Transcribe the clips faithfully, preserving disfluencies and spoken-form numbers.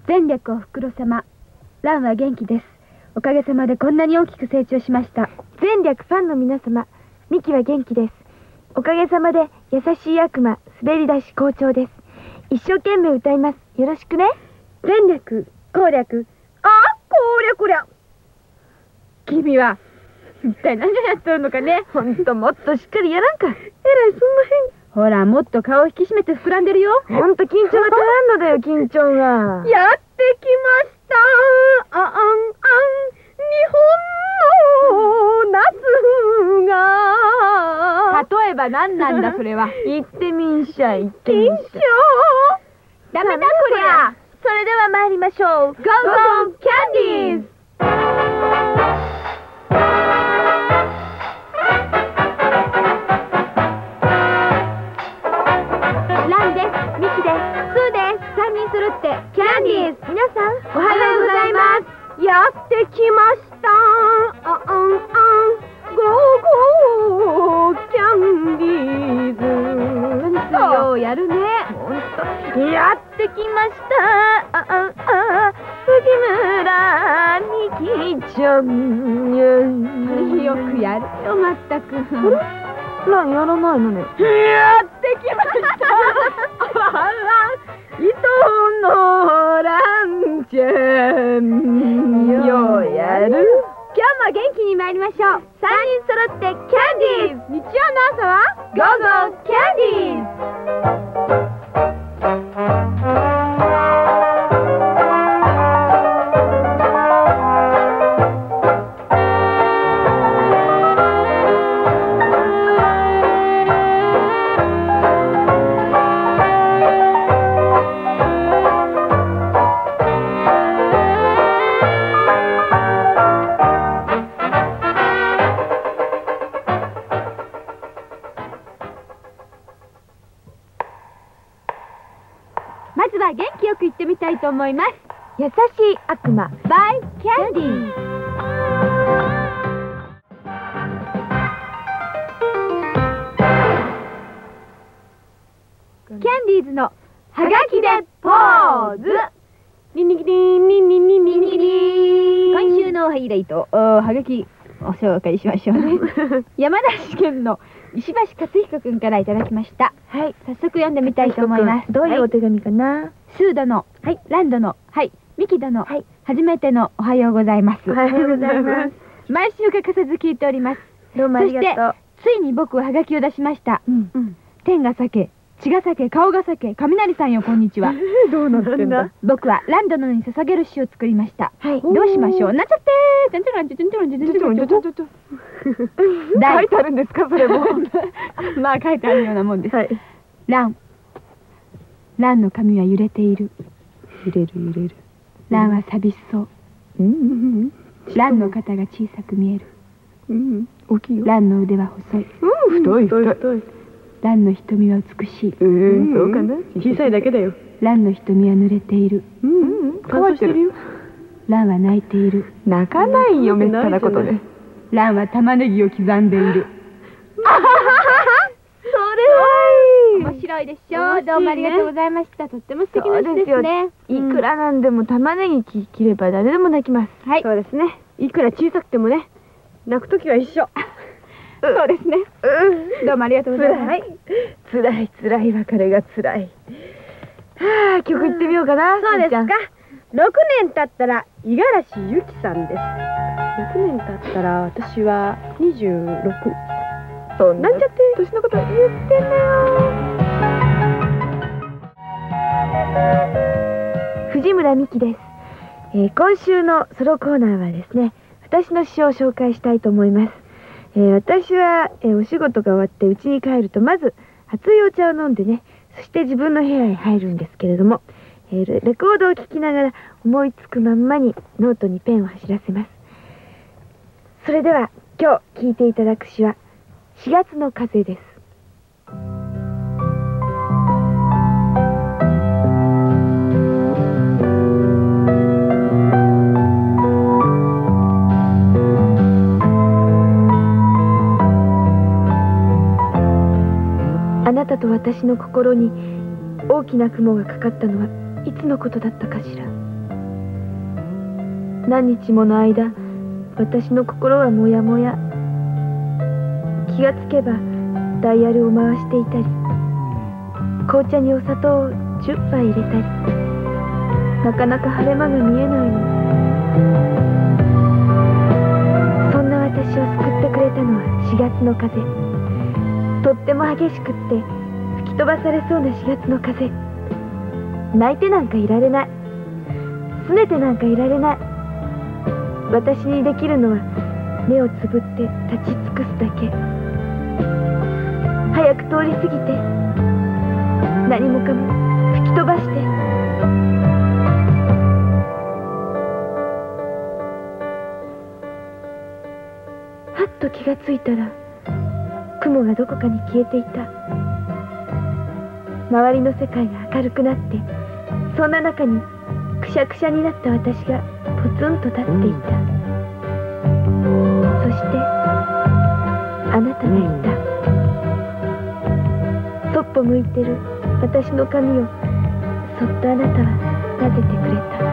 前略おふくろ様、蘭は元気です。おかげさまでこんなに大きく成長しました。 前略ファンの皆様、ミキは元気です。おかげさまで優しい悪魔、滑り出し好調です。一生懸命歌います。よろしくね。 前略、攻略、ああ、攻略りゃ。君は一体何をやってるのかね。 ほんともっとしっかりやらんか。えらいそんな変。 ほら、もっと顔を引き締めて膨らんでるよ。 ほんと緊張が足らんのだよ、緊張が。 やってきました。あんあん、日本の夏が。例えば何なんだそれは。 言ってみんしゃい、言ってみんしゃい。 ダメだこりゃ。 それでは参りましょう。 ゴーゴーキャンディーズ。ランです、ミキです、スーです。さんにん揃ってキャンディーズ。 皆さんおはようございます。やってきました。あんあん、ゴーゴーキャンディーズ。そうやるね。 ほんとやってきました。あああ藤村美希ちゃん。 よくやるよ、まったく。 ランやらないのね。 やってきました。あら、糸のランちゃん。ようやる。今日も元気に参りましょう。さんにん揃ってキャンディーズ。日曜の朝はゴーゴーキャンディーズ。まずは元気よく言ってみたいと思います。 優しい悪魔 by キャンディーズ。キャンディーズのはがきでポーズ。 リンリンリンリンリンリンリンリンリン。 今週のハイライト、はがきお紹介しましょうね。山梨県の石橋克彦くんからいただきました。 はい、 早速読んでみたいと思います。 どういうお手紙かな。 スー殿、はい、ラン殿、はい、ミキ殿、はい、初めてのおはようございます。 おはようございます。 毎週欠かさず聞いております。 どうもありがとう。 そしてついに僕はハガキを出しました。 うんうん。 天が裂け、血が裂け、顔が裂け、雷さんよこんにちは。 どうなってんだ。 僕はラン殿に捧げる詩を作りました。 はい。 どうしましょう。なんちゃってー。てんてろんてんてろんてんてろんてんてろんてんてろん。 書いてあるんですかそれも。 まあ書いてあるようなもんです。 はい。 ラン。ランの髪は揺れている。 揺れる揺れる。 ランは寂しそう。 うん。 ランの肩が小さく見える。 うん。大きいよ。 ランの腕は細い。 うん。太い太い太い。 ランの瞳は美しい。 うん。そうかな。小さいだけだよ。 ランの瞳は濡れている。 うん。乾いてるよ。 ランは泣いている。 泣かないよ、めったなことで。 ランは玉ねぎを刻んでいる。 それは面白いでしょう。どうもありがとうございました。とっても素敵な詩ですね。 いくらなんでも玉ねぎ切れば誰でも泣きます。 はい。 そうですね。いくら小さくてもね、泣くときは一緒。 そうですね。どうもありがとうございます。 つらいつらい別れがつらい。はあ、曲いってみようかな。 そうですか。ろくねん経ったら五十嵐由紀さんです。 ろくねん経ったら私はにじゅうろく。 そんななんちゃって年のこと言ってんだよ。藤村美希です。えー、今週のソロコーナーはですね、私の詩を紹介したいと思います。えー、私は、えー、お仕事が終わって家に帰るとまず熱いお茶を飲んでね、そして自分の部屋へ入るんですけれども、えー、レコードを聴きながら思いつくまんまにノートにペンを走らせます。それでは今日聴いていただく詩はしがつの風です。あなたと私の心に大きな雲がかかったのはいつのことだったかしら。 何日もの間、私の心はもやもや。気がつけばダイヤルを回していたり、紅茶にお砂糖をじゅっぱい入れたり、なかなか晴れ間が見えないの。そんな私を救ってくれたのはしがつの風。とっても激しくって吹き飛ばされそうなしがつの風。泣いてなんかいられない。拗ねてなんかいられない。私にできるのは目をつぶって立ち尽くすだけ。早く通り過ぎて、何もかも吹き飛ばして。はっと気がついたら、雲がどこかに消えていた。周りの世界が明るくなって、そんな中にくしゃくしゃになった私がポツンと立っていた。そしてあなたが言った。そっぽ向いてる私の髪をそっとあなたは撫でてくれた。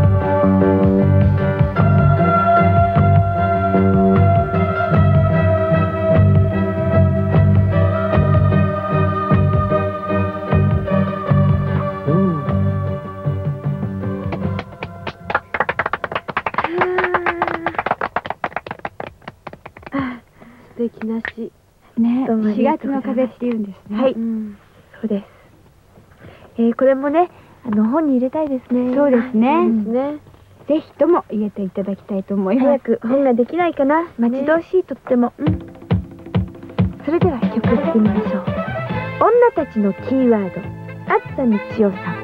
素敵な詩ね。 しがつの風って言うんですね。 はい、うん、そうです。えー、これもね、あの本に入れたいですね。 そうですね。 うん、ね。 ぜひとも入れていただきたいと思います。 早く本ができないかな。待ち遠しい、とっても。うん。それでは曲いってみましょう。女たちのキーワード、厚田道夫さん。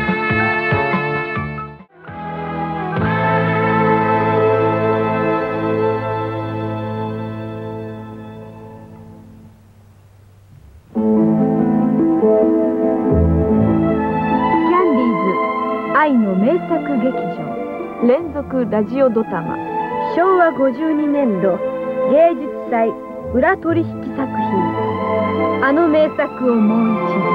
愛の名作劇場連続ラジオドタマしょうわごじゅうにねんど芸術祭裏取引作品あの名作をもう一度。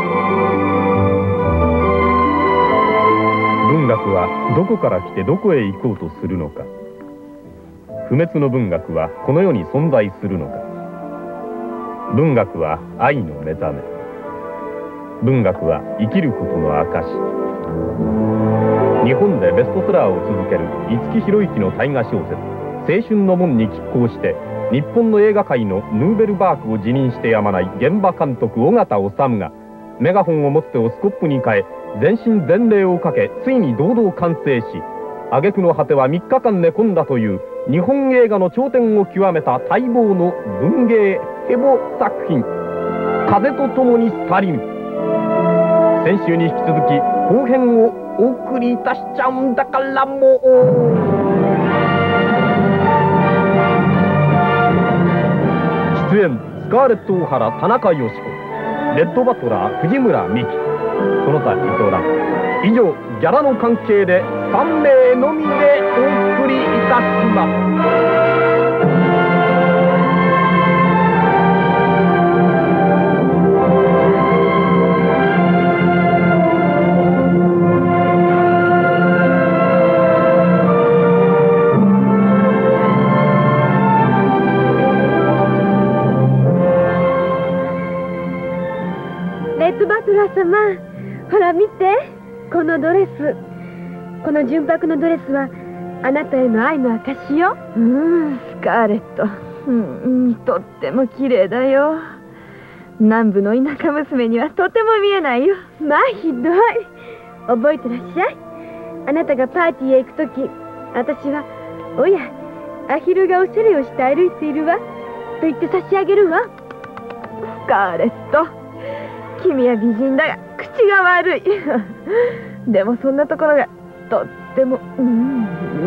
文学はどこから来てどこへ行こうとするのか。不滅の文学はこの世に存在するのか。文学は愛の目覚め。文学は生きることの証。日本でベストセラーを続ける五木ひろゆきの大河小説「青春の門」に寄稿して日本の映画界のヌーベルバークを辞任してやまない現場監督緒方治がメガホンを持ってをスコップに変え全身全霊をかけついに堂々完成し挙句の果てはみっかかん寝込んだという日本映画の頂点を極めた待望の文芸ヘボ作品「風と共に去りぬ」。先週に引き続き後編をお送りいたしちゃうんだからもう出演スカーレット・オハラ田中佳子レッドバトラー藤村美樹その他伊藤蘭以上ギャラの関係でさんめいのみでお送りいたします。 レッドバトラー様、ほら見て、このドレス。この純白のドレスはあなたへの愛の証よ。 うーん、スカーレット、うん、とっても綺麗だよ。南部の田舎娘にはとても見えないよ。 まあひどい。覚えてらっしゃい。あなたがパーティーへ行くとき、私は「おや、アヒルがおしゃれをして歩いているわ」と言って差し上げるわ。 スカーレット、君は美人だが口が悪い。でもそんなところがとっても、うん、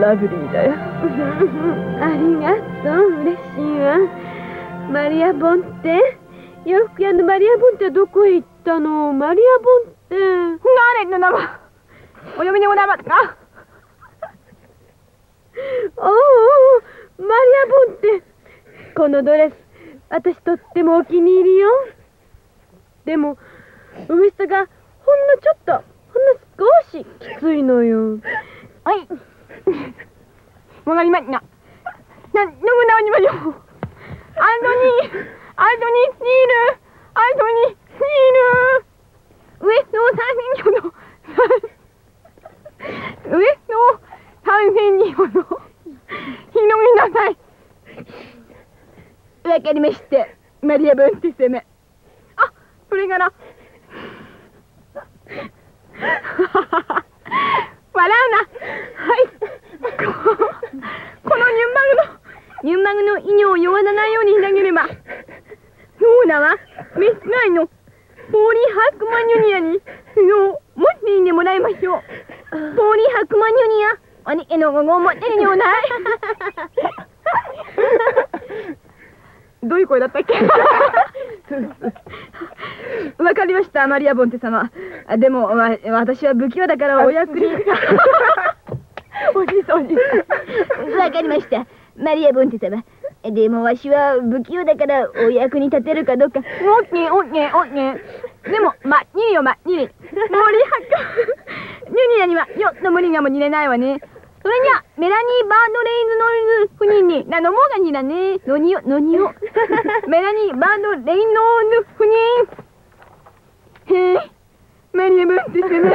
ラブリーだよ。 ありがとう、嬉しいわ。マリア・ボンって洋服屋のマリア・ボンってはどこへ行ったの？マリア・ボンって何の名前お読みにございますか？ おお、マリア・ボンって、このドレス私とってもお気に入りよ。でもウエストがほんのちょっとほんの少しきついのよ。 はい。 わかりました。な、どこ直しましょう。アントニー、アントニー、シール、アントニー、シール。上の三千両の、上の三千両の、広げなさい。わかりました。マリア・ボンテ様。あ、それから。笑うな。はい。このニュンマグの、ニュンマグの稲を弱らないようにしなければ。そうだわ。メスガイのポーリーハークマンユニアに、それを持っていてもらいましょう。ポーリーハークマンユニア、おにけの午後を持ってるようない。どういう声だったっけ？わかりました、マリア・ボンテ様。でも、わ私は不器用だからお役に。おじいさん、おじいさん。わかりました、マリア・ボンテ様。でも、わしは不器用だからお役に立てるかどうか。オッケー、オッケー、オッケー。でも、まっにりよ、まっにり。モーリーハック。ユニアには、よっと無理がも入れないわね。それには、メラニー・バードレイズ・ノイズ夫人に、なのもがにだね。のによ、のによ。メラニー・バードレイノーズ夫人。へえ、マリア・ボンテ様。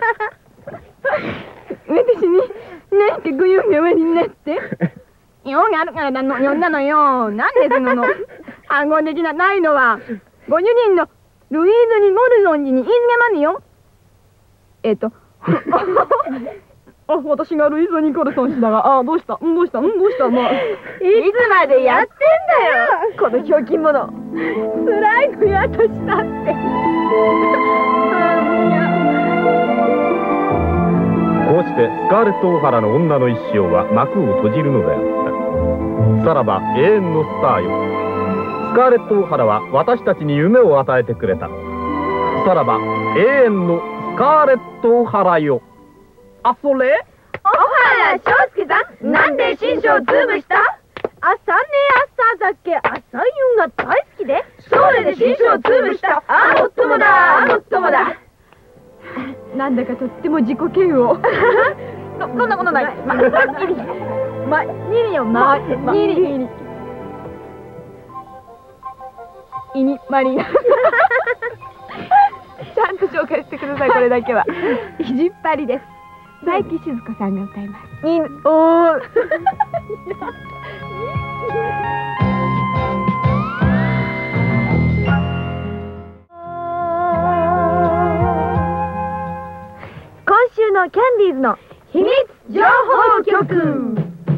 私に、何かご用がおありになって。用があるからなの、呼んだのよ。なんですのの。暗号的なないのは、ご主人のルイーズにモルゾンジに言いつけますよ。えっと。あ、私がルイーズ・ニコルソン氏だが、あ、どうしたうん、どうしたうん、どうしたまあ。いつまでやってんだよこのひょうきん者。 辛いのよ、私だって。 こうしてスカーレット・オハラの女の一生は幕を閉じるのであった。さらば永遠のスターよ。スカーレット・オハラは私たちに夢を与えてくれた。さらば永遠のスカーレット・オハラよ。あ、それ小原章介さん、なんで新章ズームした？朝ね朝酒、朝夕が大好きで、それで新章ズームした。あ、もっともだ、あ、もっともだ。 なんだかとっても自己嫌悪。そ、そんなことない。ま、にり。ま、にりよ、ま、にり、にり。いに、マリア。ちゃんと紹介してください、これだけは。意地っ張りです。佐伯静子さんが歌います。に、おー。 今週のキャンディーズの秘密情報局。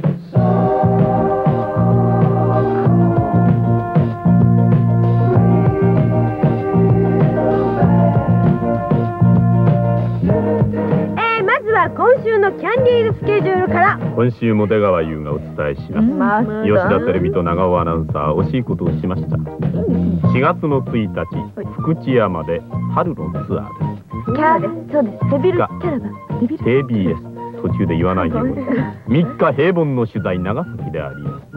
今週のキャンディーズスケジュールから。 今週も出川優がお伝えします。吉田テレビと長尾アナウンサー、惜しいことをしました。しがつのついたち、福知山で春のツアーです。 キャラ、そうです。デビルキャラバン。デビルケービーエス、途中で言わないでください。みっか平凡の取材、長崎であります。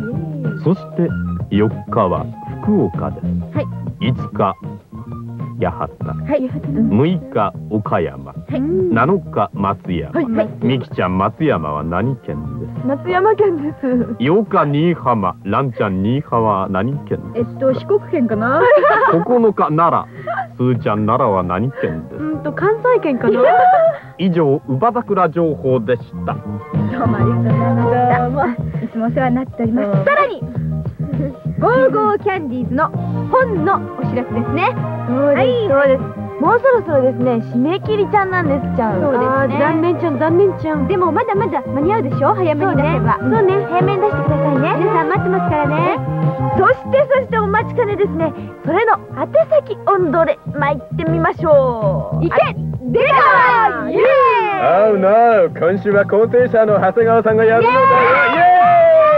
そしてよっかは福岡です。 はい。 いつか八幡、 はい、 むいか岡山、はい、なのか松山、はいはい、みきちゃん松山は何県です？ 松山県です。 ようか新居浜、ランちゃん新居浜は何県です？ えっと四国県かな。 ここのか奈良、すーちゃん奈良は何県です？ うんと関西圏かな。 以上、乳母桜情報でした。 どうもありがとうございました。いつもお世話になっております。さらにゴーゴーキャンディーズの本のお知らせですね。 そうです、そうです。もうそろそろですね、締め切りちゃんなんですちゃん。 そうですね。 残念ちゃん、残念ちゃん。 でもまだまだ間に合うでしょ、早めに出せば。 そうね、早めに出してくださいね。 皆さん待ってますからね。 そしてそしてお待ちかねですね、それの宛先温度で参ってみましょう。 いけ、出川イエーイ。 あうなう、今週は構成者の長谷川さんがやるのだよ。イエーイ。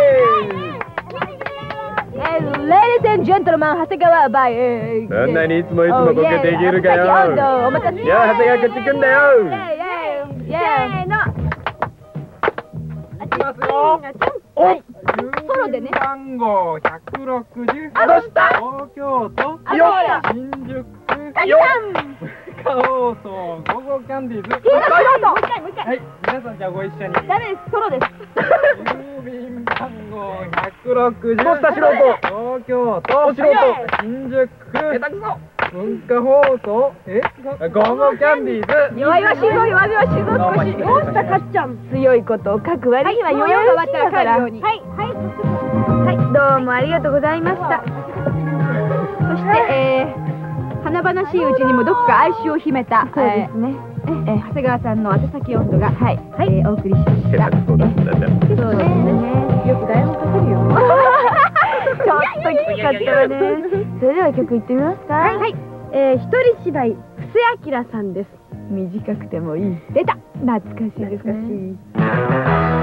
Ladies and gentlemen、長谷川バイ。 そんなにいつもいつもボケできるかよ。じゃあ長谷川こっち来んだよ。 せーの。 いきますよ。 お、ソロでね。 番号ひゃくろくじゅう。 あ、どうした？ 東京都よっ。 新宿よっ。 文化放送ゴーゴーキャンディーズ。 もう一回もう一回。 はい、皆さんじゃあご一緒に。 ダメです、ソロです。 指番号ひゃくろくじゅう。 どうした素人。 東京都。 お素人。 新宿区。 下手くそ。 文化放送。え？ゴーゴーキャンディーズ。 弱々しいぞ弱々しいぞ少し。 どうしたかっちゃん。強いことを書く割には弱々しいだから。はいはいはい、どうもありがとうございました。 そして、えー、華々しいうちにもどこか哀愁を秘めた、 そうですね。 えーえー長谷川さんの宛先温度が、はいはいえーお送りしました。 下手くそですね。 そうですね。よく台本書けるよ。ちょっときつかったわね。それでは曲いってみますか。はい。えー、一人芝居、布施明さんです。短くてもいい。出た。懐かしいですね。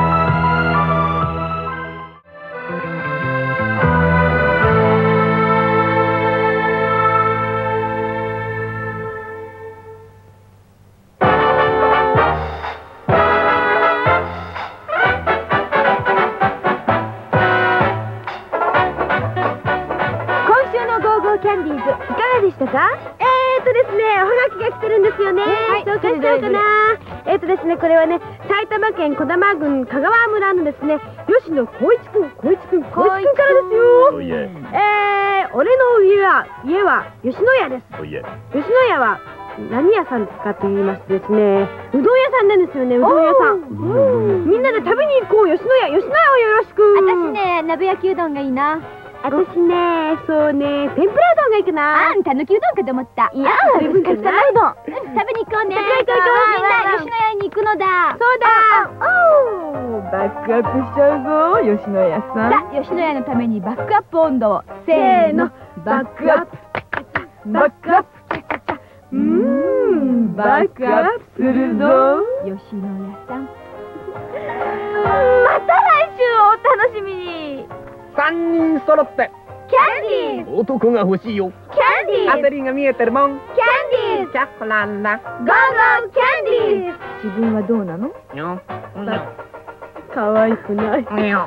キャンディーズいかがでしたか？えーっとですね、おはがきが来てるんですよね。はい、紹介しちゃおうかな。えーっとですね、これはね、埼玉県児玉郡香川村のですね、吉野光一くん、光一くん、光一くんからですよ。 おいえ。 えー、俺の家は、家は吉野家です。 おいえ。 吉野家は何屋さんですかと言いますとですね、うどん屋さんなんですよね、うどん屋さん。みんなで食べに行こう、吉野家、吉野家をよろしく。 私ね、鍋焼きうどんがいいな。 私ね、そうね、天ぷらうどんがいいかな。 あんたぬきうどんかと思った。いや、 それぶんかつかなうどん。 食べに行こうね。 行こう行こうみんな吉野家に行くのだ。 そうだ。おー、バックアップしちゃうぞ、吉野家さん。 さあ、吉野家のためにバックアップ温度を。 せーの、バックアップ。バックアップ。うーん、バックアップするぞ。 吉野家さん。 また来週お楽しみに。 三人揃って。 キャンディーズ。 男が欲しいよ。 キャンディーズ。 当たりが見えてるもん。 キャンディーズ。 チャコランラ。 ゴーゴーキャンディーズ。 自分はどうなの？ よ。 可愛くない。 よ。よ。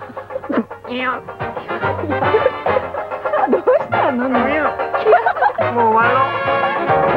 どうしたのね。 もう終わろう。